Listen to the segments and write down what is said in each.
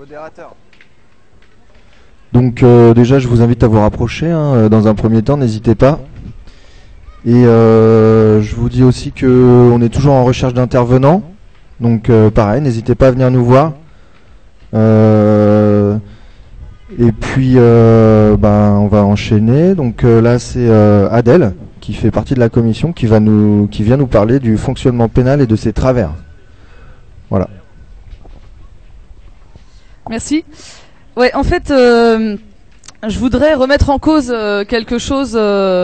Modérateur. Donc déjà, je vous invite à vous rapprocher. Dans un premier temps, n'hésitez pas. Et je vous dis aussi que on est toujours en recherche d'intervenants. Donc pareil, n'hésitez pas à venir nous voir. Et puis on va enchaîner. Donc là, c'est Adèle qui fait partie de la commission qui vient nous parler du fonctionnement pénal et de ses travers. Voilà. Merci. Ouais, en fait, je voudrais remettre en cause quelque chose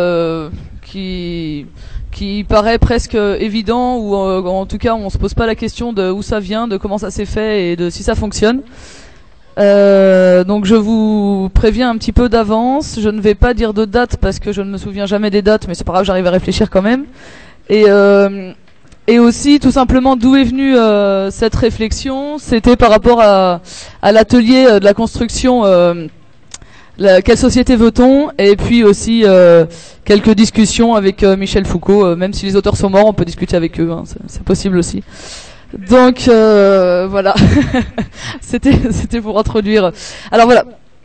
qui paraît presque évident, ou en tout cas on se pose pas la question de où ça vient, de comment ça s'est fait et de si ça fonctionne. Donc je vous préviens un petit peu d'avance, je ne vais pas dire de date parce que je ne me souviens jamais des dates, mais c'est pas grave, j'arrive à réfléchir quand même. Et aussi tout simplement d'où est venue cette réflexion, c'était par rapport à l'atelier de la construction quelle société veut-on, et puis aussi quelques discussions avec Michel Foucault, même si les auteurs sont morts, on peut discuter avec eux, hein, c'est possible aussi. Donc voilà, c'était pour introduire. Alors voilà,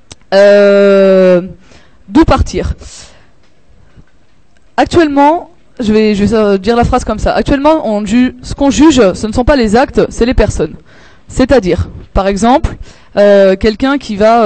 d'où partir. Actuellement, je vais dire la phrase comme ça. Actuellement, ce qu'on juge, ce ne sont pas les actes, c'est les personnes. C'est-à-dire, par exemple, quelqu'un qui va...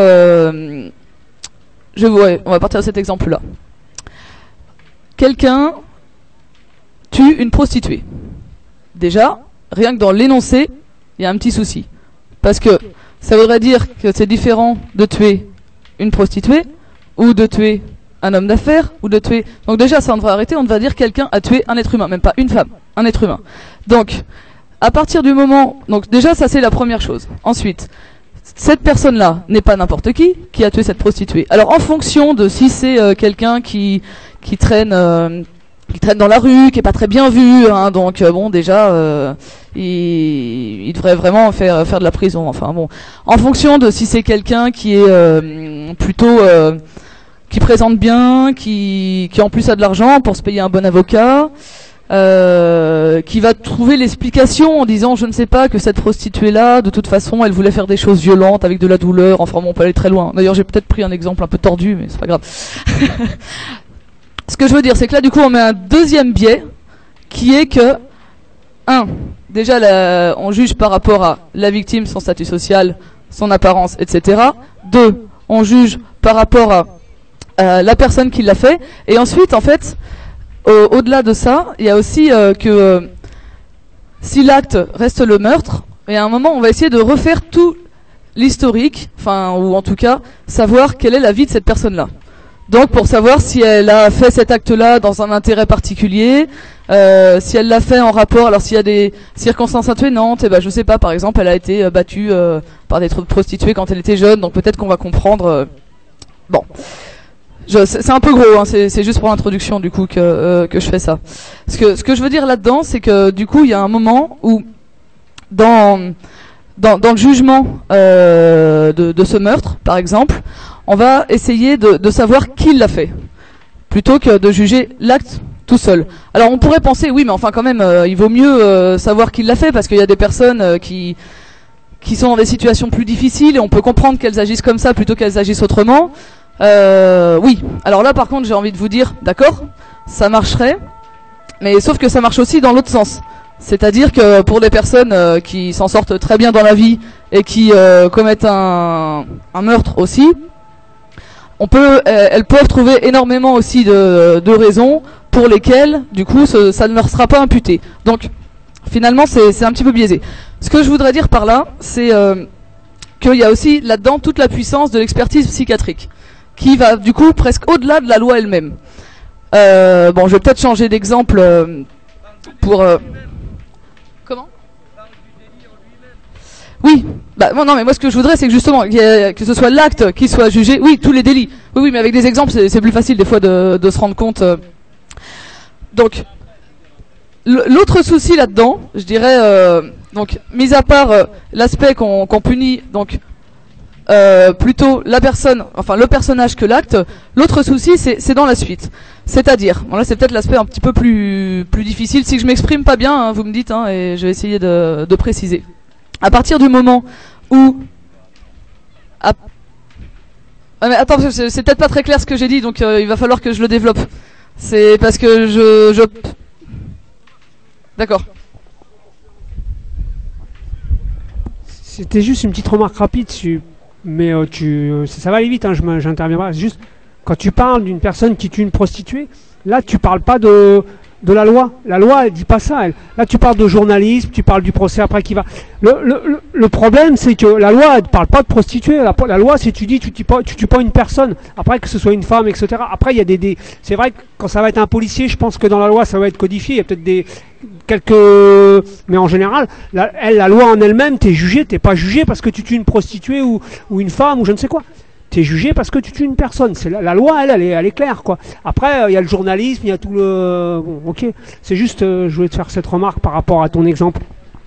on va partir de cet exemple-là. Quelqu'un tue une prostituée. Déjà, rien que dans l'énoncé, il y a un petit souci. Parce que ça voudrait dire que c'est différent de tuer une prostituée, ou de tuer un homme d'affaires, ou de tuer... Donc déjà, ça on devrait arrêter, on devrait dire quelqu'un a tué un être humain, même pas une femme, un être humain. Donc, à partir du moment... Donc déjà, ça c'est la première chose. Ensuite... Cette personne-là n'est pas n'importe qui a tué cette prostituée. Alors en fonction de si c'est quelqu'un qui traîne dans la rue, qui est pas très bien vu, hein, donc bon déjà il devrait vraiment faire de la prison. Enfin bon, en fonction de si c'est quelqu'un qui est plutôt qui présente bien, qui en plus a de l'argent pour se payer un bon avocat. Qui va trouver l'explication en disant je ne sais pas que cette prostituée là de toute façon elle voulait faire des choses violentes avec de la douleur, enfin bon on peut aller très loin, d'ailleurs j'ai peut-être pris un exemple un peu tordu mais c'est pas grave. Ce que je veux dire c'est que là du coup on met un deuxième biais qui est que déjà on juge par rapport à la victime, son statut social, son apparence, etc. 2, on juge par rapport à la personne qui l'a fait, et ensuite en fait au-delà de ça, il y a aussi que si l'acte reste le meurtre, et à un moment on va essayer de refaire tout l'historique, enfin ou en tout cas savoir quelle est la vie de cette personne-là. Donc pour savoir si elle a fait cet acte-là dans un intérêt particulier, si elle l'a fait en rapport, alors s'il y a des circonstances atténuantes, et ben je sais pas, par exemple elle a été battue par des prostituées quand elle était jeune, donc peut-être qu'on va comprendre. Bon. C'est un peu gros, hein, c'est juste pour l'introduction du coup que je fais ça. Ce que je veux dire là-dedans, c'est que du coup il y a un moment où dans le jugement de ce meurtre, par exemple, on va essayer de savoir qui l'a fait, plutôt que de juger l'acte tout seul. Alors on pourrait penser oui, mais enfin quand même il vaut mieux savoir qui l'a fait, parce qu'il y a des personnes qui sont dans des situations plus difficiles et on peut comprendre qu'elles agissent comme ça plutôt qu'elles agissent autrement. Oui, alors là par contre j'ai envie de vous dire, d'accord, ça marcherait, mais sauf que ça marche aussi dans l'autre sens. C'est-à-dire que pour des personnes qui s'en sortent très bien dans la vie et qui commettent un meurtre aussi, elles peuvent trouver énormément aussi de raisons pour lesquelles du coup ça ne leur sera pas imputé. Donc finalement c'est un petit peu biaisé. Ce que je voudrais dire par là, c'est qu'il y a aussi là-dedans toute la puissance de l'expertise psychiatrique, qui va du coup presque au-delà de la loi elle-même. Bon, je vais peut-être changer d'exemple pour... Comment ? Oui, bah non, mais moi ce que je voudrais c'est que justement que ce soit l'acte qui soit jugé, oui, tous les délits. Oui, mais avec des exemples c'est plus facile des fois de se rendre compte. Donc, l'autre souci là-dedans, je dirais, donc, mis à part l'aspect qu'on punit, donc... plutôt la personne, enfin le personnage que l'acte. L'autre souci c'est dans la suite. C'est-à-dire, bon là c'est peut-être l'aspect un petit peu plus difficile. Si je m'exprime pas bien, hein, vous me dites, hein, et je vais essayer de préciser. À partir du moment où Ah, mais attends, parce que c'est peut-être pas très clair ce que j'ai dit, donc il va falloir que je le développe. C'est parce que D'accord. C'était juste une petite remarque rapide, mais ça va aller vite, hein, j'interviens pas. C'est juste, quand tu parles d'une personne qui tue une prostituée, là tu parles pas de la loi. La loi, elle dit pas ça. Là tu parles de journalisme, tu parles du procès après qui va. Le problème, c'est que la loi, elle parle pas de prostituée. La loi, c'est tu tues pas une personne. Après, que ce soit une femme, etc. Après, il y a c'est vrai que quand ça va être un policier, je pense que dans la loi, ça va être codifié. Il y a peut-être mais en général, la loi en elle-même, t'es jugé, t'es pas jugé parce que tu tues une prostituée ou une femme ou je ne sais quoi. T'es jugé parce que tu tues une personne. C'est la loi, elle est claire, quoi. Après, il y a le journalisme, il y a tout le... Bon, ok. C'est juste, je voulais te faire cette remarque par rapport à ton exemple.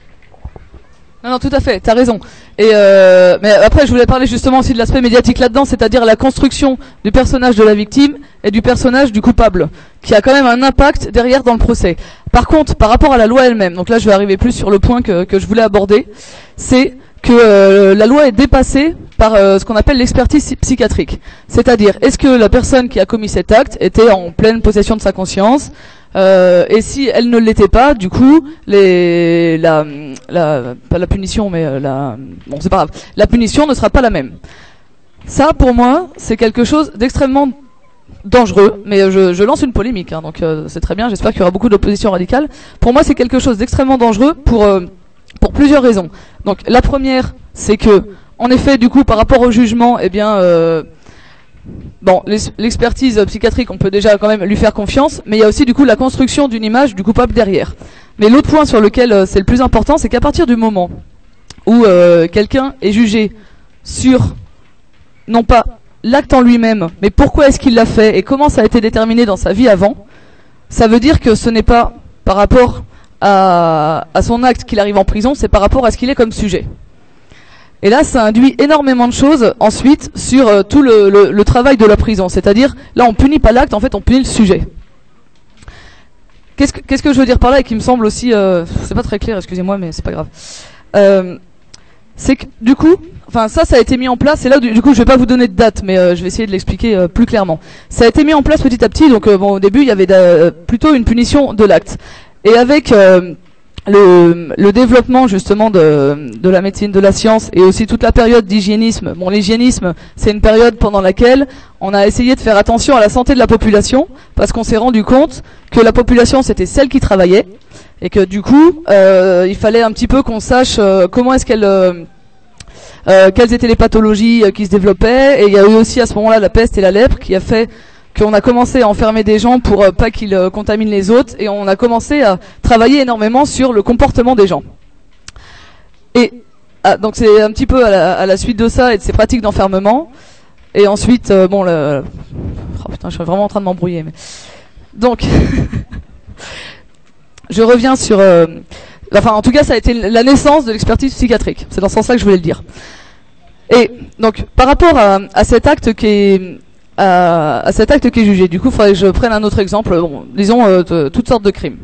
Non, tout à fait, t'as raison. Et mais après, je voulais parler justement aussi de l'aspect médiatique là-dedans, c'est-à-dire la construction du personnage de la victime et du personnage du coupable, qui a quand même un impact derrière dans le procès. Par contre, par rapport à la loi elle-même, donc là je vais arriver plus sur le point que je voulais aborder, c'est que la loi est dépassée par ce qu'on appelle l'expertise psychiatrique. C'est-à-dire, est-ce que la personne qui a commis cet acte était en pleine possession de sa conscience, et si elle ne l'était pas, du coup, pas la punition, mais bon, c'est pas grave. La punition ne sera pas la même. Ça, pour moi, c'est quelque chose d'extrêmement dangereux, mais je lance une polémique, hein, donc c'est très bien. J'espère qu'il y aura beaucoup d'opposition radicale. Pour moi, c'est quelque chose d'extrêmement dangereux pour plusieurs raisons. Donc, la première, c'est que, en effet, du coup, par rapport au jugement, eh bien, bon, l'expertise psychiatrique, on peut déjà quand même lui faire confiance, mais il y a aussi du coup la construction d'une image du coupable derrière. Mais l'autre point sur lequel c'est le plus important, c'est qu'à partir du moment où quelqu'un est jugé sur, non pas l'acte en lui-même, mais pourquoi est-ce qu'il l'a fait et comment ça a été déterminé dans sa vie avant, ça veut dire que ce n'est pas par rapport à son acte qu'il arrive en prison, c'est par rapport à ce qu'il est comme sujet. Et là, ça induit énormément de choses ensuite sur tout le travail de la prison. C'est-à-dire, là, on punit pas l'acte, en fait, on punit le sujet. Qu'est-ce que je veux dire par là et qui me semble aussi... c'est pas très clair, excusez-moi, mais c'est pas grave. C'est que, du coup, enfin, ça a été mis en place, et là, du coup, je vais pas vous donner de date, mais je vais essayer de l'expliquer plus clairement. Ça a été mis en place petit à petit, donc bon, au début, il y avait plutôt une punition de l'acte. Et avec... le développement justement de la médecine, de la science et aussi toute la période d'hygiénisme. Bon, l'hygiénisme, c'est une période pendant laquelle on a essayé de faire attention à la santé de la population parce qu'on s'est rendu compte que la population, c'était celle qui travaillait et que du coup, il fallait un petit peu qu'on sache comment est-ce quelles étaient les pathologies qui se développaient. Et il y a eu aussi à ce moment-là la peste et la lèpre qui a fait qu'on a commencé à enfermer des gens pour pas qu'ils contaminent les autres, et on a commencé à travailler énormément sur le comportement des gens. Et donc c'est un petit peu à la suite de ça et de ces pratiques d'enfermement. Et ensuite, bon, oh putain, je suis vraiment en train de m'embrouiller. Mais... Donc, je reviens sur... Enfin, en tout cas, ça a été la naissance de l'expertise psychiatrique. C'est dans ce sens-là que je voulais le dire. Et donc, par rapport à cet acte qui est... à cet acte qui est jugé. Du coup, il faudrait que je prenne un autre exemple, bon, disons toutes sortes de crimes.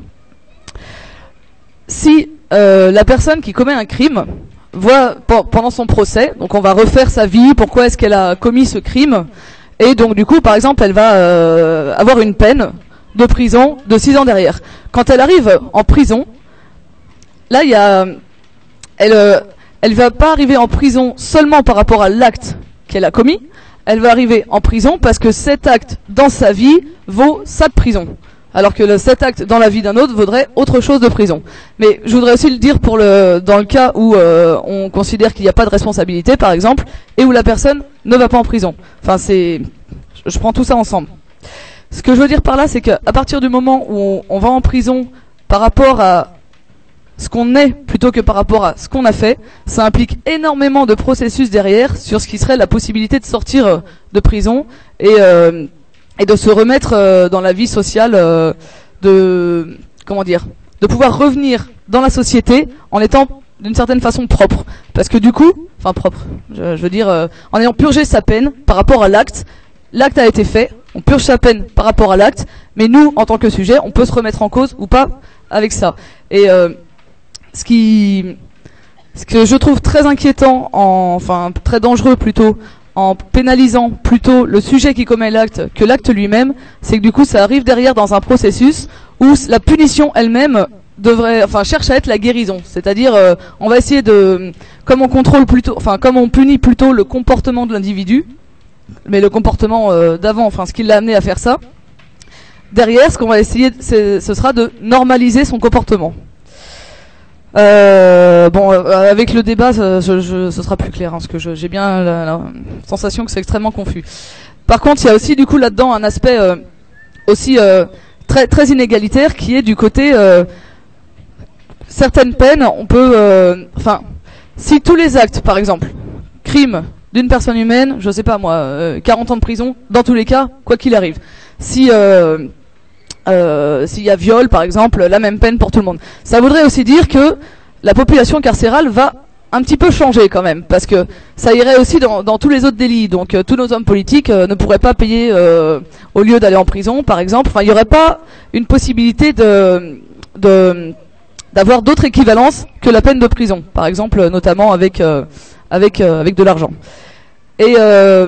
Si la personne qui commet un crime voit pendant son procès, donc on va refaire sa vie, pourquoi est-ce qu'elle a commis ce crime, et donc du coup, par exemple, elle va avoir une peine de prison de 6 ans derrière. Quand elle arrive en prison, là, elle va pas arriver en prison seulement par rapport à l'acte qu'elle a commis, elle va arriver en prison parce que cet acte dans sa vie vaut ça de prison. Alors que cet acte dans la vie d'un autre vaudrait autre chose de prison. Mais je voudrais aussi le dire dans le cas où on considère qu'il n'y a pas de responsabilité, par exemple, et où la personne ne va pas en prison. Enfin, je prends tout ça ensemble. Ce que je veux dire par là, c'est qu'à partir du moment où on va en prison par rapport à ce qu'on est plutôt que par rapport à ce qu'on a fait, ça implique énormément de processus derrière sur ce qui serait la possibilité de sortir de prison et de se remettre dans la vie sociale, de pouvoir revenir dans la société en étant d'une certaine façon propre. Parce que du coup, enfin propre, je veux dire, en ayant purgé sa peine par rapport à l'acte a été fait, on purge sa peine par rapport à l'acte, mais nous, en tant que sujet, on peut se remettre en cause ou pas avec ça. Et ce que je trouve très inquiétant, enfin très dangereux plutôt, en pénalisant plutôt le sujet qui commet l'acte que l'acte lui-même, c'est que du coup ça arrive derrière dans un processus où la punition elle-même cherche à être la guérison. C'est-à-dire, on va essayer de, comme on punit plutôt le comportement de l'individu, mais le comportement d'avant, ce qui l'a amené à faire ça. Derrière, ce qu'on va essayer, ce sera de normaliser son comportement. Avec le débat, ce sera plus clair, parce que j'ai bien la sensation que c'est extrêmement confus. Par contre, il y a aussi du coup là-dedans un aspect aussi très très inégalitaire qui est du côté certaines peines. On peut, si tous les actes, par exemple, crime d'une personne humaine, je sais pas moi, 40 ans de prison, dans tous les cas, quoi qu'il arrive. S'il y a viol, par exemple, la même peine pour tout le monde. Ça voudrait aussi dire que la population carcérale va un petit peu changer quand même, parce que ça irait aussi dans tous les autres délits. Donc tous nos hommes politiques ne pourraient pas payer au lieu d'aller en prison, par exemple. Enfin, il n'y aurait pas une possibilité d'avoir d'autres équivalences que la peine de prison, par exemple, notamment avec de l'argent. Et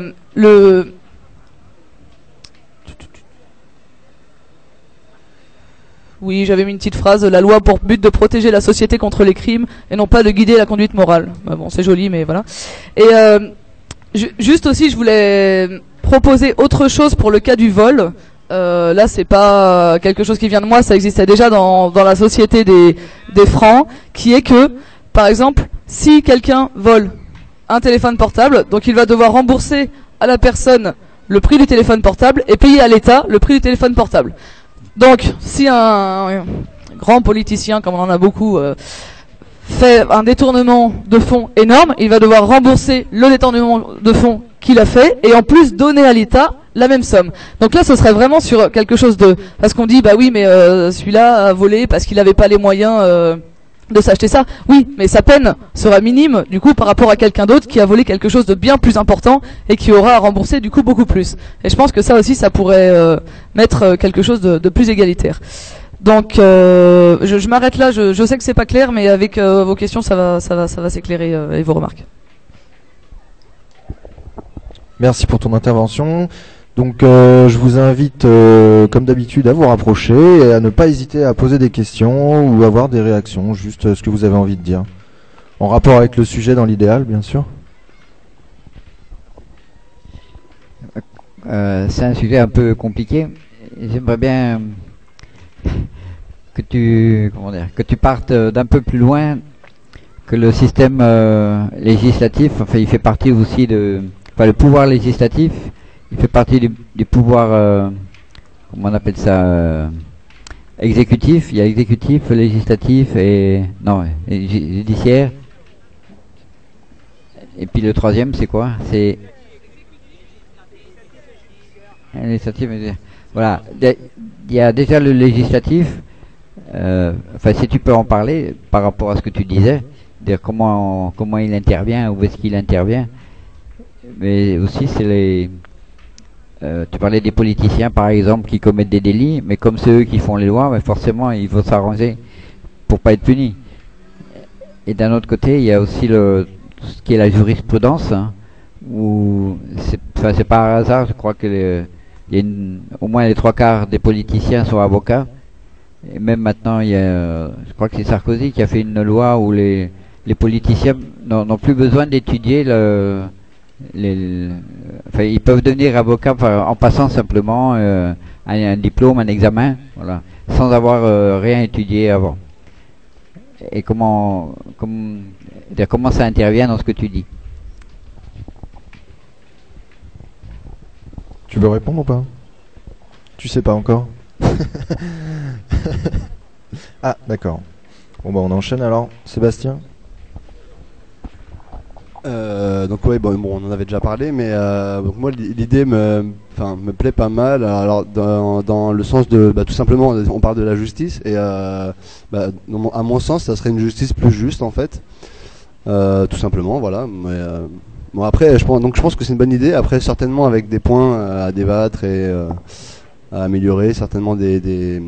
Oui, j'avais mis une petite phrase, la loi pour but de protéger la société contre les crimes et non pas de guider la conduite morale. Bon, c'est joli, mais voilà. Et juste aussi, je voulais proposer autre chose pour le cas du vol. Là, c'est pas quelque chose qui vient de moi, ça existait déjà dans la société des francs, qui est que, par exemple, si quelqu'un vole un téléphone portable, donc il va devoir rembourser à la personne le prix du téléphone portable et payer à l'État le prix du téléphone portable. Donc, si un grand politicien, comme on en a beaucoup, fait un détournement de fonds énorme, il va devoir rembourser le détournement de fonds qu'il a fait et en plus donner à l'État la même somme. Donc là, ce serait vraiment sur quelque chose de... Parce qu'on dit, bah oui, mais celui-là a volé parce qu'il n'avait pas les moyens de s'acheter ça. Oui, mais sa peine sera minime, du coup, par rapport à quelqu'un d'autre qui a volé quelque chose de bien plus important et qui aura à rembourser, du coup, beaucoup plus. Et je pense que ça aussi, ça pourrait mettre quelque chose de plus égalitaire. Donc, je m'arrête là. Je sais que c'est pas clair, mais avec vos questions, ça va s'éclairer et vos remarques. Merci pour ton intervention. Donc je vous invite, comme d'habitude, à vous rapprocher et à ne pas hésiter à poser des questions ou avoir des réactions, juste ce que vous avez envie de dire. En rapport avec le sujet dans l'idéal, bien sûr. C'est un sujet un peu compliqué. J'aimerais bien que tu partes d'un peu plus loin que le système législatif. Enfin, il fait partie aussi le pouvoir législatif. Il fait partie du pouvoir, comment on appelle ça, exécutif. Il y a exécutif, législatif et judiciaire. Et puis le troisième, c'est quoi? C'est législatif. Voilà. Il y a déjà le législatif. Si tu peux en parler par rapport à ce que tu disais, dire comment il intervient, où est-ce qu'il intervient. Mais aussi, c'est tu parlais des politiciens, par exemple, qui commettent des délits, mais comme c'est eux qui font les lois, mais forcément, il faut s'arranger pour pas être punis. Et d'un autre côté, il y a aussi tout ce qui est la jurisprudence, hein, où c'est pas un hasard, je crois que au moins les 3/4 des politiciens sont avocats. Et même maintenant, je crois que c'est Sarkozy qui a fait une loi où les politiciens n'ont plus besoin d'étudier ils peuvent devenir avocats en passant simplement un diplôme, un examen, voilà, sans avoir rien étudié avant. Et comment ça intervient dans ce que tu dis? Tu veux répondre ou pas? Tu sais pas encore? Ah, d'accord. Bon, on enchaîne alors. Sébastien? Donc ouais, bon, on en avait déjà parlé, mais donc moi l'idée me plaît pas mal. Alors dans le sens de tout simplement, on parle de la justice et à mon sens, ça serait une justice plus juste en fait, tout simplement, voilà. Mais, bon après, je pense que c'est une bonne idée. Après, certainement avec des points à débattre et à améliorer, certainement des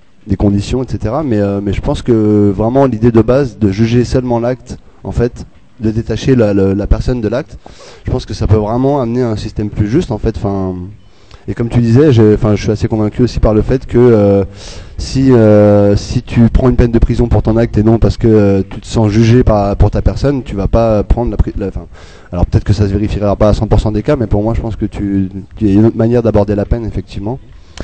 conditions, etc. Mais je pense que vraiment l'idée de base de juger seulement l'acte, en fait, de détacher la personne de l'acte, je pense que ça peut vraiment amener un système plus juste en fait. Enfin, et comme tu disais, je suis assez convaincu aussi par le fait que si tu prends une peine de prison pour ton acte et non parce que tu te sens jugé pour ta personne, tu vas pas prendre alors peut-être que ça se vérifiera pas à 100% des cas, mais pour moi je pense que il y a une autre manière d'aborder la peine effectivement.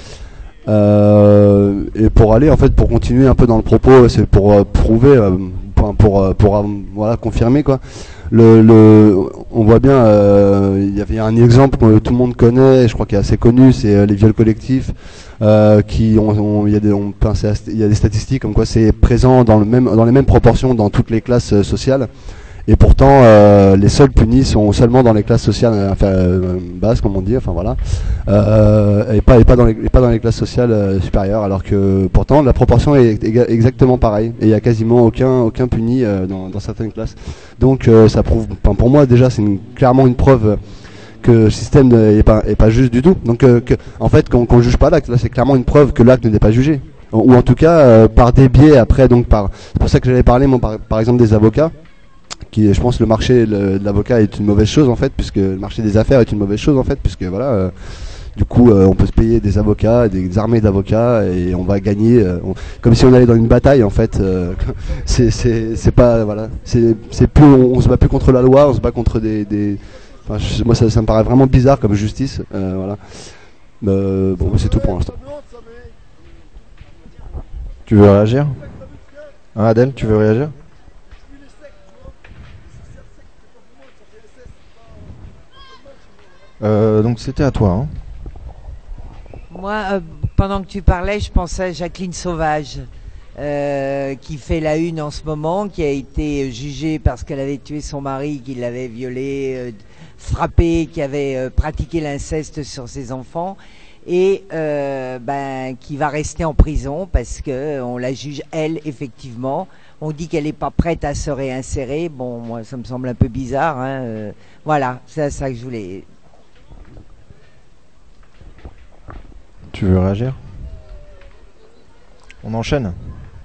Et pour continuer un peu dans le propos, c'est pour prouver, voilà, confirmer quoi. On voit bien, il y a un exemple que tout le monde connaît, je crois qu'il est assez connu, c'est les viols collectifs, il y a des statistiques comme quoi c'est présent dans les mêmes proportions dans toutes les classes sociales. Et pourtant, les seuls punis sont seulement dans les classes sociales basses, comme on dit, enfin voilà, et pas dans les classes sociales supérieures, alors que pourtant la proportion est exactement pareille, et il y a quasiment aucun puni dans certaines classes. Donc ça prouve, pour moi déjà, c'est clairement une preuve que le système est pas juste du tout. Donc en fait, qu'on juge pas l'acte, là c'est clairement une preuve que l'acte n'est pas jugé, ou en tout cas par des biais après. Donc c'est pour ça que j'allais parler moi par exemple des avocats. Je pense que le marché de l'avocat est une mauvaise chose en fait, puisque le marché des affaires est une mauvaise chose en fait, puisque voilà, du coup on peut se payer des avocats, des armées d'avocats, et on va gagner comme si on allait dans une bataille en fait. C'est pas, voilà, c'est plus, on se bat plus contre la loi, on se bat contre moi ça me paraît vraiment bizarre comme justice, voilà. Bon, c'est tout pour l'instant. Tu veux réagir, hein, Adèle, tu veux réagir? Donc c'était à toi. Hein. Moi, pendant que tu parlais, je pensais à Jacqueline Sauvage, qui fait la une en ce moment, qui a été jugée parce qu'elle avait tué son mari, qu'il l'avait violée, frappée, qui avait pratiqué l'inceste sur ses enfants, et qui va rester en prison parce que on la juge, elle, effectivement. On dit qu'elle n'est pas prête à se réinsérer. Bon, moi, ça me semble un peu bizarre. Hein. Voilà, c'est à ça que je voulais... Tu veux réagir? On enchaîne.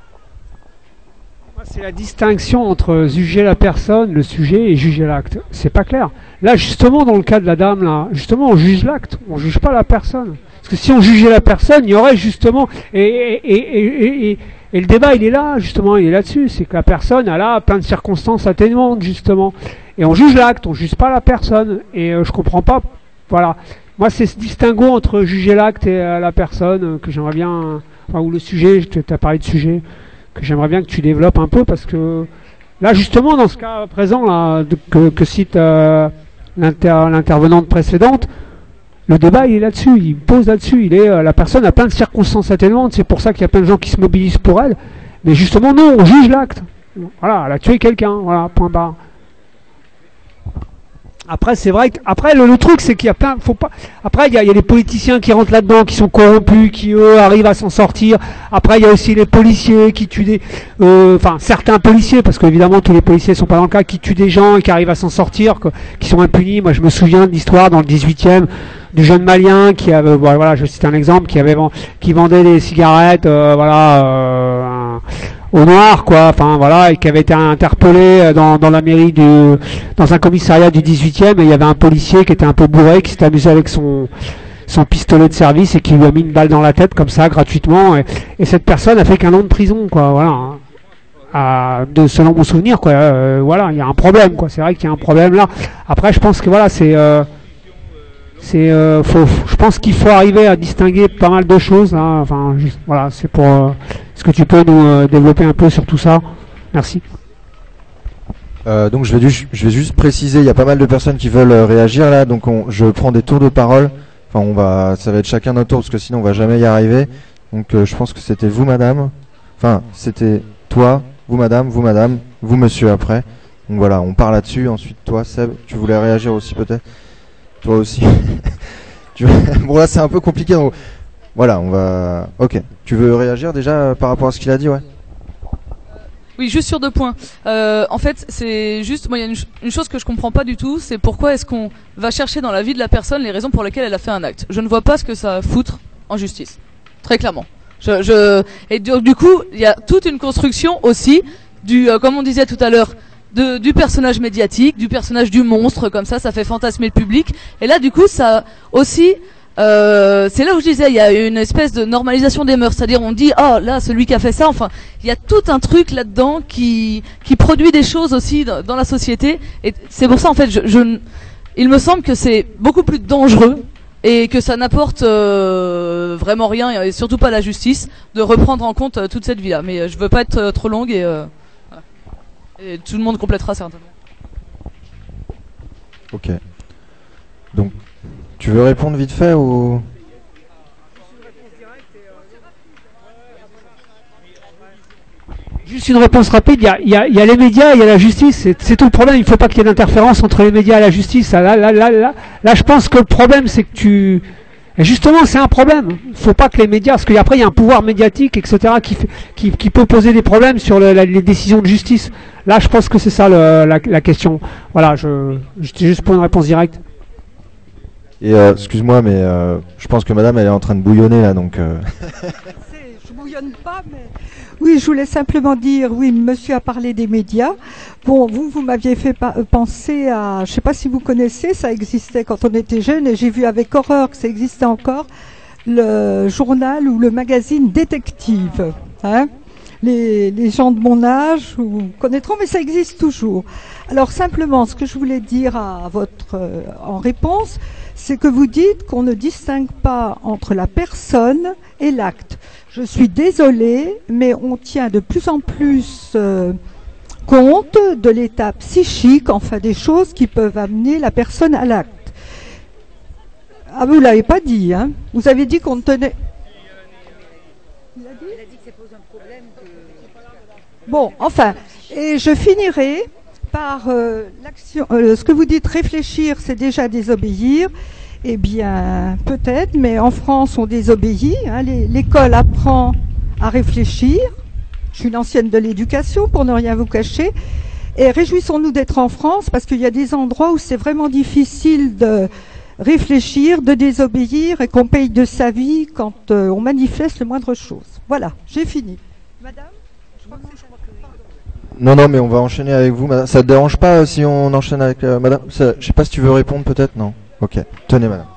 C'est la distinction entre juger la personne, le sujet, et juger l'acte. C'est pas clair. Là, justement, dans le cas de la dame, là, justement, on juge l'acte, on juge pas la personne. Parce que si on jugeait la personne, il y aurait justement... Et le débat, il est là, justement, il est là-dessus. C'est que la personne, elle a plein de circonstances atténuantes, justement. Et on juge l'acte, on juge pas la personne. Et je comprends pas... Voilà. Moi, c'est ce distinguo entre juger l'acte et la personne que j'aimerais bien... Enfin, ou le sujet, tu as parlé de sujet, que j'aimerais bien que tu développes un peu, parce que là, justement, dans ce cas présent là, que cite l'intervenante précédente, le débat, il est là-dessus, il pose là-dessus. La personne a plein de circonstances atténuantes, c'est pour ça qu'il y a plein de gens qui se mobilisent pour elle. Mais justement, non, on juge l'acte. Voilà, elle a tué quelqu'un, voilà, point barre. Après, c'est vrai que, après, le truc, c'est qu'il y a plein, faut pas, après, il y a les politiciens qui rentrent là-dedans, qui sont corrompus, qui, eux, arrivent à s'en sortir. Après, il y a aussi les policiers qui tuent certains policiers, parce qu'évidemment, tous les policiers sont pas dans le cas, qui tuent des gens et qui arrivent à s'en sortir, qui sont impunis. Moi, je me souviens de l'histoire dans le 18e, du jeune Malien qui avait, voilà, je cite un exemple, qui vendait des cigarettes, au noir, quoi, enfin voilà, et qui avait été interpellé dans la mairie dans un commissariat du 18e, et il y avait un policier qui était un peu bourré, qui s'était amusé avec son pistolet de service et qui lui a mis une balle dans la tête comme ça gratuitement, et cette personne a fait qu'un an de prison, quoi, voilà, selon mon souvenir, quoi, voilà, il y a un problème, quoi, c'est vrai qu'il y a un problème là. Après, je pense que voilà, je pense qu'il faut arriver à distinguer pas mal de choses, hein. Enfin, voilà, c'est pour. Est-ce que tu peux nous développer un peu sur tout ça? Merci. Donc je vais juste préciser, il y a pas mal de personnes qui veulent réagir là, donc je prends des tours de parole. Enfin, ça va être chacun notre tour parce que sinon on va jamais y arriver. Donc je pense que c'était vous, madame. Enfin, c'était toi, vous, madame, vous, monsieur après. Donc voilà, on part là-dessus. Ensuite, toi, Seb, tu voulais réagir aussi peut-être? Toi aussi. Bon là c'est un peu compliqué, donc voilà, on va... Ok, tu veux réagir déjà par rapport à ce qu'il a dit, ouais? Oui, juste sur 2 points. En fait, c'est juste, moi il y a une chose que je comprends pas du tout, c'est pourquoi est-ce qu'on va chercher dans la vie de la personne les raisons pour lesquelles elle a fait un acte. Je ne vois pas ce que ça va foutre en justice, très clairement. Et du coup, il y a toute une construction aussi comme on disait tout à l'heure, du personnage médiatique, du personnage du monstre, comme ça fait fantasmer le public. Et là, du coup, ça aussi, c'est là où je disais, il y a une espèce de normalisation des mœurs, c'est-à-dire on dit, oh là, celui qui a fait ça, enfin, il y a tout un truc là-dedans qui produit des choses aussi dans la société. Et c'est pour ça, en fait, il me semble que c'est beaucoup plus dangereux et que ça n'apporte vraiment rien, et surtout pas la justice, de reprendre en compte toute cette vie-là. Mais je veux pas être trop longue et voilà. Et tout le monde complétera certainement. Ok. Donc, tu veux répondre vite fait ou... Juste une réponse rapide, il y a les médias et il y a la justice, c'est tout le problème, il ne faut pas qu'il y ait d'interférence entre les médias et la justice. Là, je pense que le problème c'est que et justement c'est un problème, il ne faut pas que les médias, parce qu'après il y a un pouvoir médiatique, etc., qui peut poser des problèmes sur les décisions de justice. Là je pense que c'est ça la question. Voilà, j'étais juste pour une réponse directe. Et excuse-moi, mais je pense que madame elle est en train de bouillonner là, donc... Je bouillonne pas, mais... Oui, je voulais simplement dire, oui, monsieur a parlé des médias. Bon, vous m'aviez fait penser à, je sais pas si vous connaissez, ça existait quand on était jeune, et j'ai vu avec horreur que ça existait encore, le journal ou le magazine Détective. Hein, les gens de mon âge vous connaîtront, mais ça existe toujours. Alors simplement, ce que je voulais dire à en réponse, c'est que vous dites qu'on ne distingue pas entre la personne et l'acte. Je suis désolée, mais on tient de plus en plus compte de l'état psychique, enfin des choses qui peuvent amener la personne à l'acte. Ah, vous ne l'avez pas dit, hein? Vous avez dit qu'on tenait... Il a dit que ça pose un problème de... Bon, enfin, et je finirai par l'action... ce que vous dites, réfléchir, c'est déjà désobéir. Eh bien, peut-être, mais en France, on désobéit. Hein, l'école apprend à réfléchir. Je suis une ancienne de l'éducation, pour ne rien vous cacher. Et réjouissons-nous d'être en France, parce qu'il y a des endroits où c'est vraiment difficile de réfléchir, de désobéir, et qu'on paye de sa vie quand on manifeste le moindre chose. Voilà, j'ai fini. Madame, je crois que c'est... Non, mais on va enchaîner avec vous, madame. Ça te dérange pas si on enchaîne avec madame? Je sais pas si tu veux répondre, peut-être? Non. Ok, tenez madame.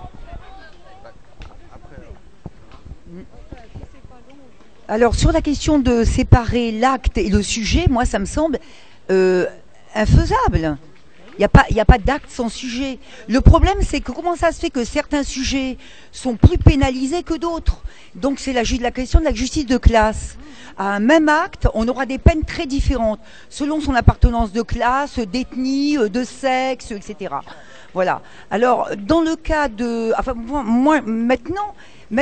Alors sur la question de séparer l'acte et le sujet, moi ça me semble infaisable. Il n'y a pas d'acte sans sujet. Le problème c'est que comment ça se fait que certains sujets sont plus pénalisés que d'autres? Donc c'est la question de la justice de classe. À un même acte, on aura des peines très différentes selon son appartenance de classe, d'ethnie, de sexe, etc. Voilà. Alors, dans le cas de... Enfin, moi maintenant,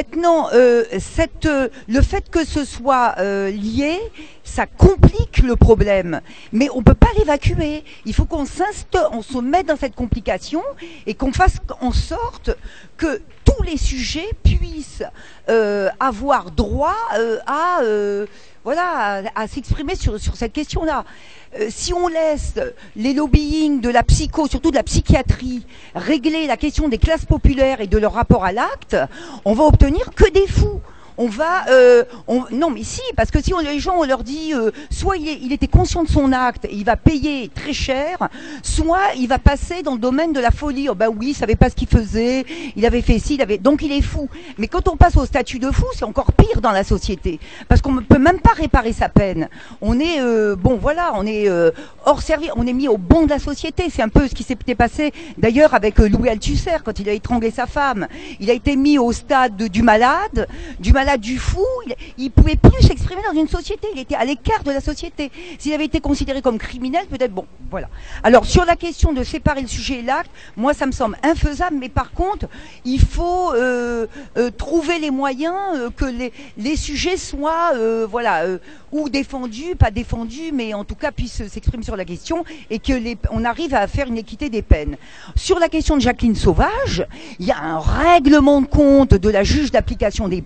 le fait que ce soit lié, ça complique le problème. Mais on peut pas l'évacuer. Il faut qu'on se mette dans cette complication et qu'on fasse en sorte que tous les sujets puissent avoir droit à s'exprimer sur cette question-là. Si on laisse les lobbying de la psycho, surtout de la psychiatrie, régler la question des classes populaires et de leur rapport à l'acte, on va obtenir que des fous. Non mais si, parce que si les gens on leur dit soit il était conscient de son acte et il va payer très cher, soit il va passer dans le domaine de la folie. Oh bah oui, il savait pas ce qu'il faisait, il avait fait ci, donc il est fou. Mais quand on passe au statut de fou, c'est encore pire dans la société, parce qu'on ne peut même pas réparer sa peine. On est on est hors service, on est mis au banc de la société. C'est un peu ce qui s'était passé d'ailleurs avec Louis Althusser quand il a étranglé sa femme. Il a été mis au stade du malade, du fou, il pouvait plus s'exprimer dans une société, il était à l'écart de la société. S'il avait été considéré comme criminel, peut-être bon, voilà. Alors sur la question de séparer le sujet et l'acte, moi ça me semble infaisable, mais par contre, il faut trouver les moyens que les sujets soient ou défendus, pas défendus, mais en tout cas puissent s'exprimer sur la question et que on arrive à faire une équité des peines. Sur la question de Jacqueline Sauvage, il y a un règlement de compte de la juge d'application des peines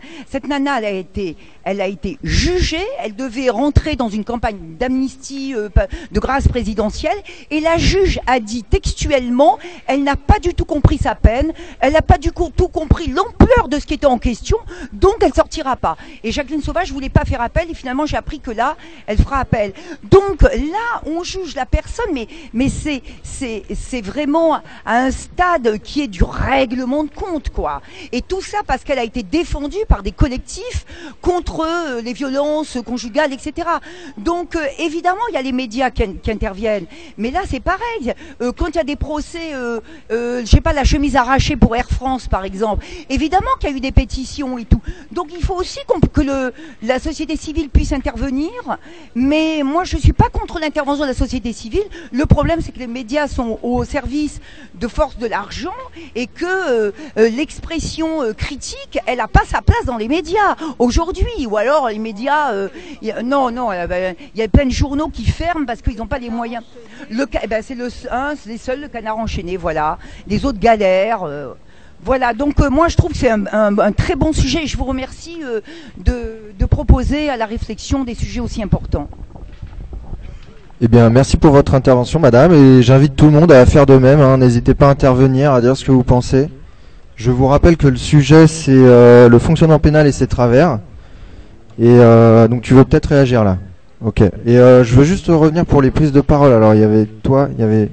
Cette nana, elle a été jugée, elle devait rentrer dans une campagne d'amnistie, de grâce présidentielle, et la juge a dit textuellement, elle n'a pas du tout compris sa peine, elle n'a pas du tout compris l'ampleur de ce qui était en question, donc elle sortira pas. Et Jacqueline Sauvage voulait pas faire appel, et finalement j'ai appris que là, elle fera appel. Donc là, on juge la personne, mais c'est vraiment à un stade qui est du règlement de compte, quoi. Et tout ça parce qu'elle a été défendue par des collectifs contre les violences conjugales, etc. Donc évidemment, il y a les médias qui interviennent. Mais là, c'est pareil. Quand il y a des procès, je sais pas, la chemise arrachée pour Air France, par exemple, évidemment qu'il y a eu des pétitions et tout. Donc il faut aussi que la société civile puisse intervenir. Mais moi, je suis pas contre l'intervention de la société civile. Le problème, c'est que les médias sont au service de force de l'argent et que l'expression critique, elle n'a pas sa place dans les médias aujourd'hui. Ou alors les médias, il y a plein de journaux qui ferment parce qu'ils n'ont pas les moyens. C'est seuls, le Canard enchaîné, voilà. Les autres galèrent. Voilà, donc moi je trouve que c'est un très bon sujet et je vous remercie de proposer à la réflexion des sujets aussi importants. Eh bien, merci pour votre intervention, madame, et j'invite tout le monde à faire de même, hein. N'hésitez pas à intervenir, à dire ce que vous pensez. Je vous rappelle que le sujet, c'est le fonctionnement pénal et ses travers. Et donc, tu veux peut-être réagir là. Ok. Et je veux juste revenir pour les prises de parole. Alors, il y avait toi,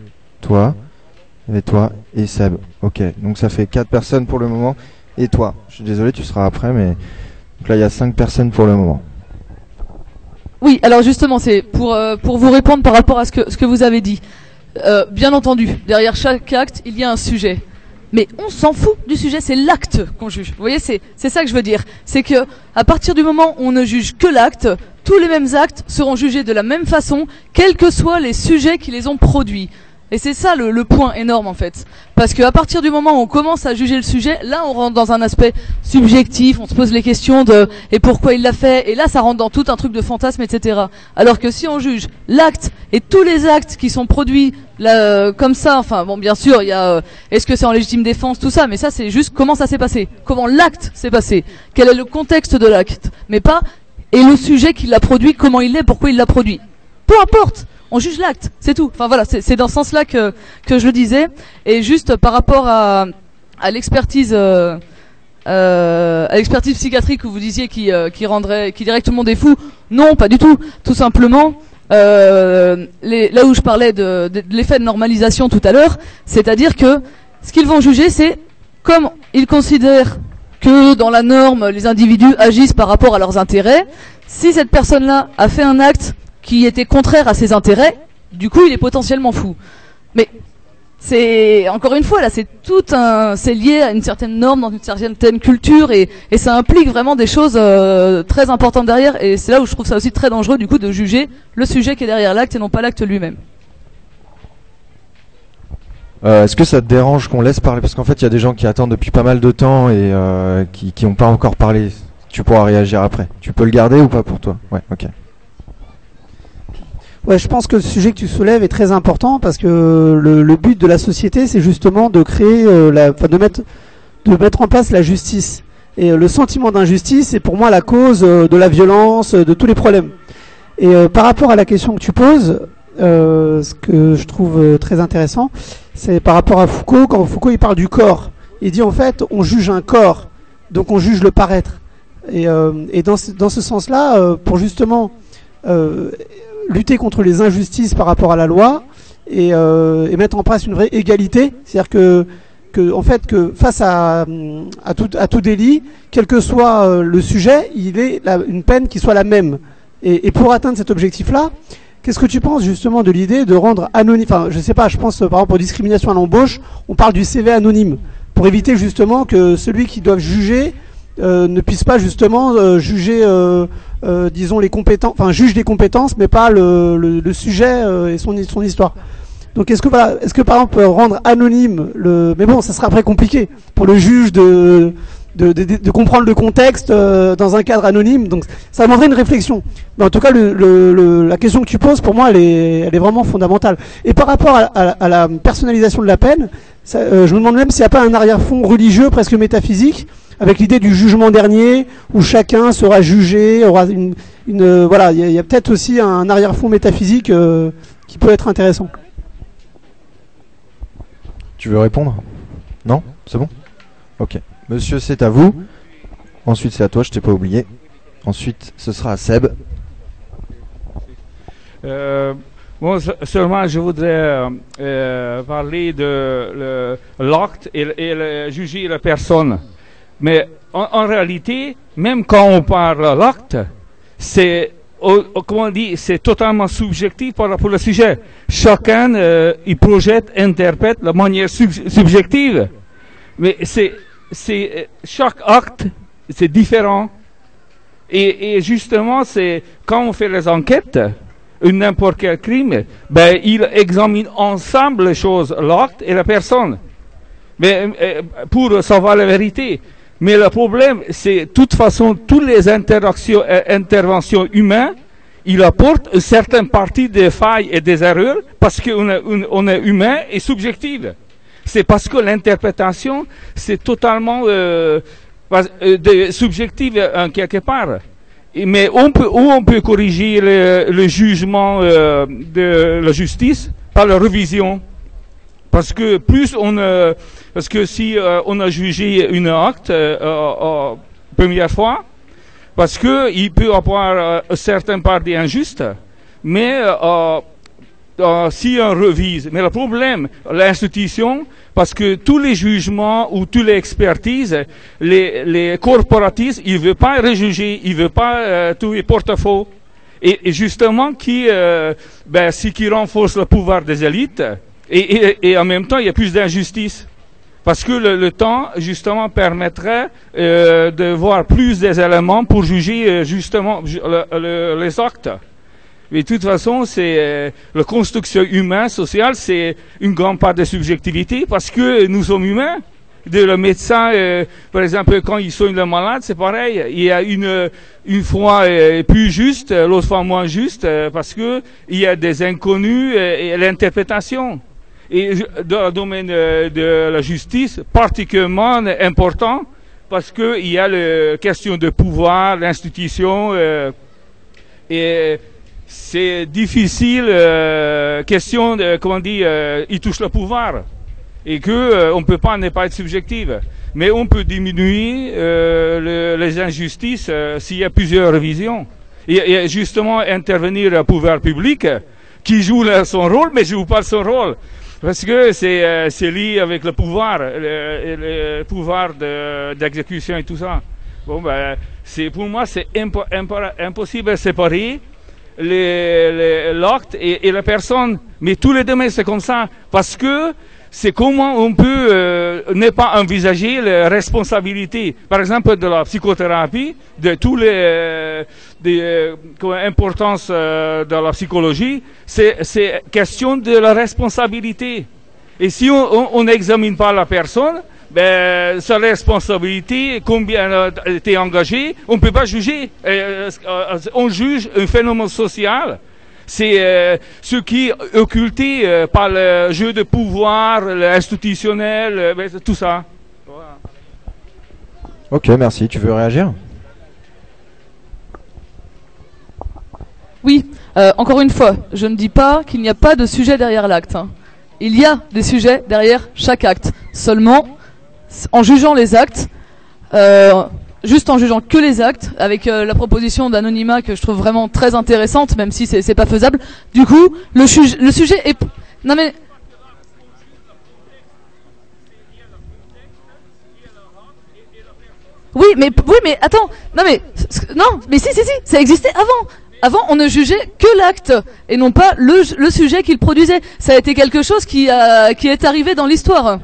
et Seb. Ok. Donc, ça fait 4 personnes pour le moment. Et toi. Je suis désolé, tu seras après, mais... Donc là, il y a 5 personnes pour le moment. Oui, alors justement, c'est pour vous répondre par rapport à ce que vous avez dit. Bien entendu, derrière chaque acte, il y a un sujet. Mais on s'en fout du sujet, c'est l'acte qu'on juge. Vous voyez, c'est ça que je veux dire. C'est que à partir du moment où on ne juge que l'acte, tous les mêmes actes seront jugés de la même façon, quels que soient les sujets qui les ont produits. Et c'est ça le point énorme en fait. Parce qu'à partir du moment où on commence à juger le sujet, là on rentre dans un aspect subjectif, on se pose les questions de et pourquoi il l'a fait, et là ça rentre dans tout un truc de fantasme, etc. Alors que si on juge l'acte et tous les actes qui sont produits là, comme ça, enfin bon bien sûr il y a est-ce que c'est en légitime défense, tout ça, mais ça c'est juste comment ça s'est passé, comment l'acte s'est passé, quel est le contexte de l'acte, mais pas et le sujet qui l'a produit, comment il l'est, pourquoi il l'a produit. Peu importe. On juge l'acte, c'est tout. Enfin voilà, c'est dans ce sens-là que je le disais. Et juste par rapport à l'expertise psychiatrique que vous disiez qui dirait que tout le monde est fou. Non, pas du tout. Tout simplement, là où je parlais de l'effet de normalisation tout à l'heure, c'est-à-dire que ce qu'ils vont juger, c'est comme ils considèrent que dans la norme, les individus agissent par rapport à leurs intérêts. Si cette personne-là a fait un acte qui était contraire à ses intérêts, du coup il est potentiellement fou. Mais c'est encore une fois là, c'est lié à une certaine norme dans une certaine culture et ça implique vraiment des choses très importantes derrière, et c'est là où je trouve ça aussi très dangereux du coup de juger le sujet qui est derrière l'acte et non pas l'acte lui-même. Est-ce que ça te dérange qu'on laisse parler, parce qu'en fait il y a des gens qui attendent depuis pas mal de temps et qui n'ont pas encore parlé. Tu pourras réagir après. Tu peux le garder ou pas pour toi? Ouais, ok. Ouais, je pense que le sujet que tu soulèves est très important parce que le but de la société, c'est justement de créer, de mettre en place la justice. Et le sentiment d'injustice, c'est pour moi la cause de la violence, de tous les problèmes. Et par rapport à la question que tu poses, ce que je trouve très intéressant, c'est par rapport à Foucault. Quand Foucault il parle du corps, il dit en fait, on juge un corps, donc on juge le paraître. Et dans ce sens-là, pour justement lutter contre les injustices par rapport à la loi et mettre en place une vraie égalité, c'est-à-dire que face à tout délit, quel que soit le sujet, il est une peine qui soit la même. Et pour atteindre cet objectif-là, qu'est-ce que tu penses justement de l'idée de rendre anonyme, enfin je sais pas, je pense par exemple aux discriminations à l'embauche, on parle du CV anonyme, pour éviter justement que celui qui doit juger ne puisse pas justement juger, disons les compétences, enfin juge des compétences, mais pas le sujet et son histoire. Donc est-ce que par exemple rendre anonyme mais bon, ça sera après compliqué pour le juge de comprendre le contexte dans un cadre anonyme. Donc ça demanderait une réflexion. Mais en tout cas, la question que tu poses, pour moi, elle est vraiment fondamentale. Et par rapport à la personnalisation de la peine, je me demande même s'il n'y a pas un arrière-fond religieux, presque métaphysique, avec l'idée du jugement dernier, où chacun sera jugé, aura voilà, il y a peut-être aussi un arrière-fond métaphysique qui peut être intéressant. Tu veux répondre? Non? C'est bon? Ok. Monsieur, c'est à vous. Ensuite, c'est à toi, je t'ai pas oublié. Ensuite, ce sera à Seb. Bon, seulement, je voudrais parler de l'acte et juger la personne. Mais en réalité, même quand on parle l'acte, c'est, comment on dit, c'est totalement subjectif par rapport au sujet. Chacun, il projette, interprète de manière subjective. Mais chaque acte, c'est différent. Et justement, c'est quand on fait les enquêtes, n'importe quel crime, ben, il examine ensemble les choses, l'acte et la personne, mais pour savoir la vérité. Mais le problème, c'est de toute façon, toutes les interventions humaines, il apporte une certaine partie des failles et des erreurs parce qu'on est humain et subjectif. C'est parce que l'interprétation, c'est totalement subjectif quelque part. Mais on peut corriger le jugement de la justice par la révision. Parce que parce que si on a jugé un acte première fois, parce que il peut avoir certaines parties injustes, mais si on revise. Mais le problème, l'institution, parce que tous les jugements ou toutes les expertises, les corporatistes, ils ne veulent pas rejuger, ils ne veulent pas tout les porte-à-faux. Et justement, ce qui renforce le pouvoir des élites, et en même temps, il y a plus d'injustice. Parce que le temps, justement, permettrait de voir plus des éléments pour juger, justement, les actes. Mais de toute façon, c'est la construction humaine, sociale, c'est une grande part de subjectivité parce que nous sommes humains. Le médecin, par exemple, quand ils soignent le malade, c'est pareil. Il y a une fois plus juste, l'autre fois moins juste, parce que il y a des inconnus et l'interprétation. Et dans le domaine de la justice, particulièrement important, parce que il y a la question de pouvoir, l'institution, et c'est difficile, question de, comment on dit, il touche le pouvoir. Et que on peut pas ne pas être subjectif. Mais on peut diminuer les injustices s'il y a plusieurs révisions. Et justement intervenir au pouvoir public qui joue son rôle, mais joue pas son rôle. Parce que c'est lié avec le pouvoir, le pouvoir d'exécution et tout ça. Bon, ben, pour moi, c'est impossible de séparer l'acte et la personne. Mais tous les domaines, c'est comme ça. Parce que c'est comment on peut ne pas envisager les responsabilités. Par exemple, de la psychothérapie, de tous les importances de la psychologie, c'est question de la responsabilité. Et si on n'examine pas la personne, ben, sa responsabilité, combien elle était engagée, on ne peut pas juger. On juge un phénomène social. C'est ce qui est occulté par le jeu de pouvoir, l'institutionnel, tout ça. Voilà. Ok, merci. Tu veux réagir? Oui, encore une fois, je ne dis pas qu'il n'y a pas de sujet derrière l'acte. Hein. Il y a des sujets derrière chaque acte. Seulement, en jugeant les actes, juste en jugeant que les actes, avec la proposition d'anonymat que je trouve vraiment très intéressante, même si c'est pas faisable. Du coup, le sujet est... Non mais... Oui, mais attends. Non, mais si, ça existait avant. Avant, on ne jugeait que l'acte et non pas le sujet qu'il produisait. Ça a été quelque chose qui est arrivé dans l'histoire.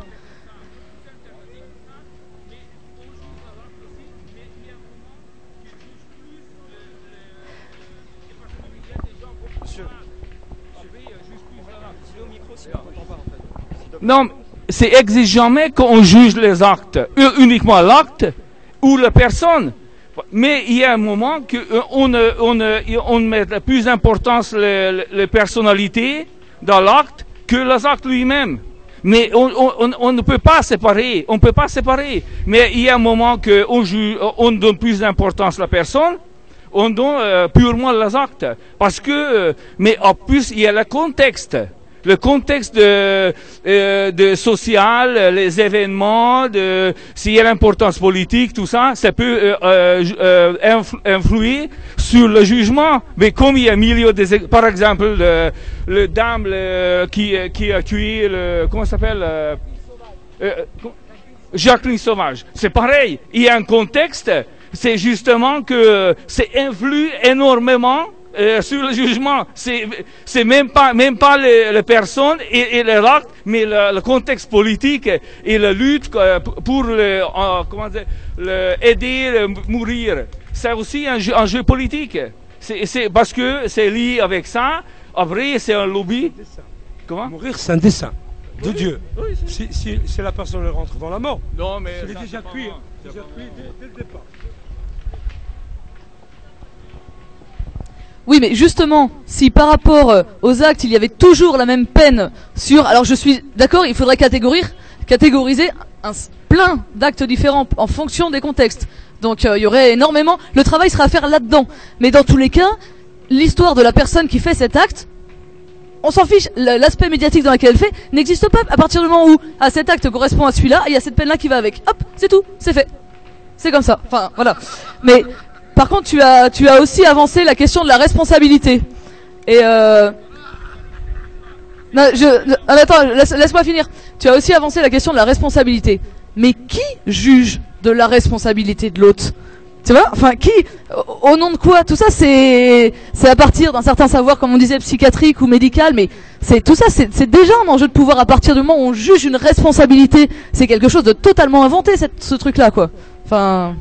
Non, c'est exigeant qu'on juge les actes, uniquement l'acte ou la personne. Mais il y a un moment on met plus d'importance les personnalités dans l'acte que les actes lui-même. Mais on ne peut pas séparer, on peut pas séparer. Mais il y a un moment que on donne plus d'importance à la personne, on donne purement les actes. Parce que, mais en plus, il y a le contexte de social, les événements, s'il y a l'importance politique, tout ça, ça peut influer sur le jugement. Mais comme il y a milieu par exemple, le dame qui a tué comment ça s'appelle Jacqueline Sauvage, c'est pareil. Il y a un contexte. C'est justement que c'est influe énormément sur le jugement. C'est même pas les personnes et les actes, mais le contexte politique et la lutte pour aider mourir. C'est aussi un jeu politique. C'est parce que c'est lié avec ça. Après, c'est un lobby. Comment? Mourir, c'est un dessein de Dieu. Oui, si la personne rentre dans la mort, non, mais c'est déjà cuit dès le départ. Oui, mais justement, si par rapport aux actes, il y avait toujours la même peine sur... Alors je suis d'accord, il faudrait catégoriser plein d'actes différents en fonction des contextes. Donc il y aurait énormément... Le travail sera à faire là-dedans. Mais dans tous les cas, l'histoire de la personne qui fait cet acte, on s'en fiche. L'aspect médiatique dans lequel elle fait n'existe pas à partir du moment où cet acte correspond à celui-là et il y a cette peine-là qui va avec. Hop, c'est tout, c'est fait. C'est comme ça. Enfin, voilà. Mais... Par contre, tu as aussi avancé la question de la responsabilité. Et non, attends, laisse-moi finir. Tu as aussi avancé la question de la responsabilité. Mais qui juge de la responsabilité de l'autre? Tu vois? Enfin, qui? Au nom de quoi? Tout ça, c'est à partir d'un certain savoir, comme on disait, psychiatrique ou médical, mais tout ça, c'est déjà un enjeu de pouvoir à partir du moment où on juge une responsabilité. C'est quelque chose de totalement inventé, ce truc-là, quoi. Enfin...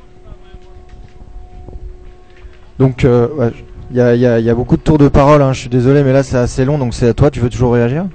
Donc, il y a beaucoup de tours de parole, hein, je suis désolé, mais là c'est assez long, donc c'est à toi, tu veux toujours réagir?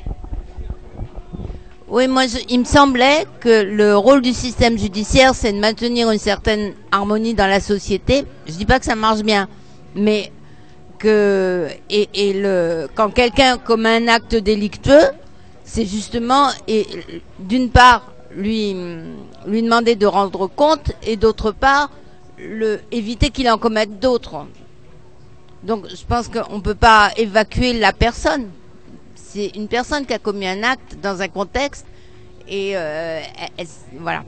Oui, moi, il me semblait que le rôle du système judiciaire, c'est de maintenir une certaine harmonie dans la société. Je dis pas que ça marche bien, mais que quand quelqu'un commet un acte délictueux, c'est justement, d'une part, lui demander de rendre compte, et d'autre part, éviter qu'il en commette d'autres. Donc je pense qu'on ne peut pas évacuer la personne. C'est une personne qui a commis un acte dans un contexte et voilà.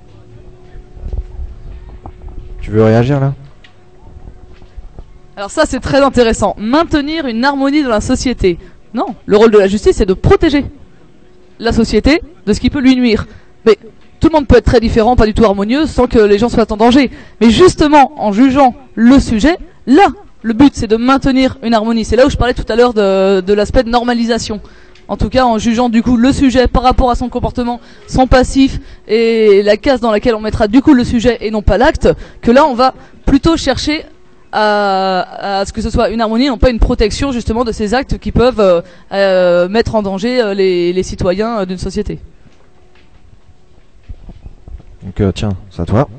Tu veux réagir là? Alors ça c'est très intéressant. Maintenir une harmonie dans la société. Non, le rôle de la justice c'est de protéger la société de ce qui peut lui nuire. Mais tout le monde peut être très différent, pas du tout harmonieux, sans que les gens soient en danger. Mais justement, en jugeant le sujet, là, le but, c'est de maintenir une harmonie. C'est là où je parlais tout à l'heure de l'aspect de normalisation. En tout cas, en jugeant du coup le sujet par rapport à son comportement, son passif et la case dans laquelle on mettra du coup le sujet et non pas l'acte, que là, on va plutôt chercher à ce que ce soit une harmonie, non pas une protection justement de ces actes qui peuvent mettre en danger les citoyens d'une société. Donc tiens, c'est à toi.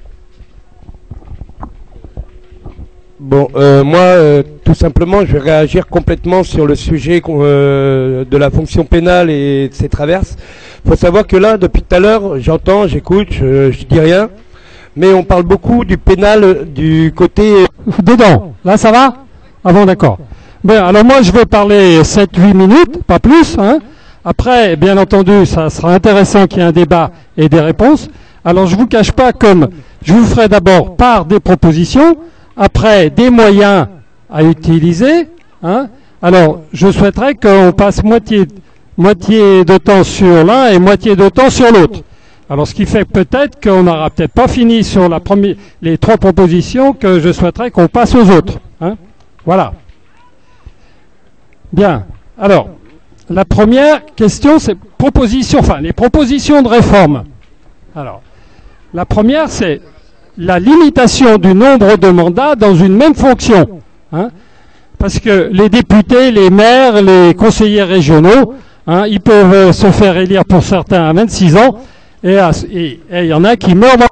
Bon, moi, tout simplement, je vais réagir complètement sur le sujet de la fonction pénale et de ses traverses. Il faut savoir que là, depuis tout à l'heure, j'entends, j'écoute, je dis rien, mais on parle beaucoup du pénal du côté... Dedans, là ça va? Ah bon, d'accord. Ben, alors moi je vais parler 7-8 minutes, pas plus, hein. Après, bien entendu, ça sera intéressant qu'il y ait un débat et des réponses. Alors je vous cache pas, comme je vous ferai d'abord part des propositions, après des moyens à utiliser, hein. Alors je souhaiterais qu'on passe moitié de temps sur l'un et moitié de temps sur l'autre. Alors ce qui fait peut-être qu'on n'aura peut-être pas fini sur les trois propositions que je souhaiterais qu'on passe aux autres, hein. Voilà. Bien. Alors, la première question, c'est les propositions de réforme. Alors, la première, c'est la limitation du nombre de mandats dans une même fonction, hein, parce que les députés, les maires, les conseillers régionaux, hein, ils peuvent se faire élire pour certains à 26 ans, et il y en a qui meurent dans